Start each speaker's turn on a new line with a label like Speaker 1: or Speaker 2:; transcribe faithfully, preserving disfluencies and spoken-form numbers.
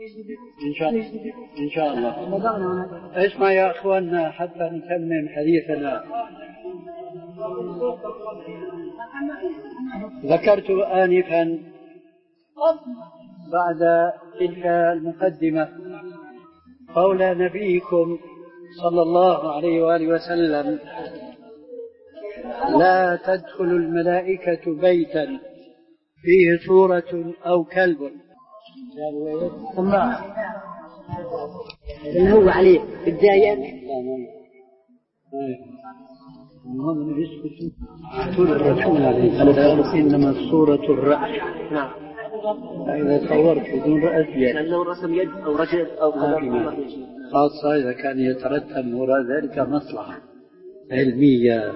Speaker 1: إن شاء الله إن شاء الله. اسمع يا أخواننا حتى نتمم حديثنا. ذكرت آنفا بعد تلك المقدمة قول نبيكم صلى الله عليه وآله وسلم: لا تدخل الملائكة بيتا فيه صورة أو كلب.
Speaker 2: الله اللي هو عليه بداية
Speaker 1: المهم يسكت طول الرسول عليه الصلاة إنما صورة الرأس.
Speaker 2: نعم.
Speaker 1: إذا صورت بدون رأس يد
Speaker 2: لو رسم يد أو رجل أو قدم
Speaker 1: خاصة إذا كان يترتب وراء ذلك مصلحة علمية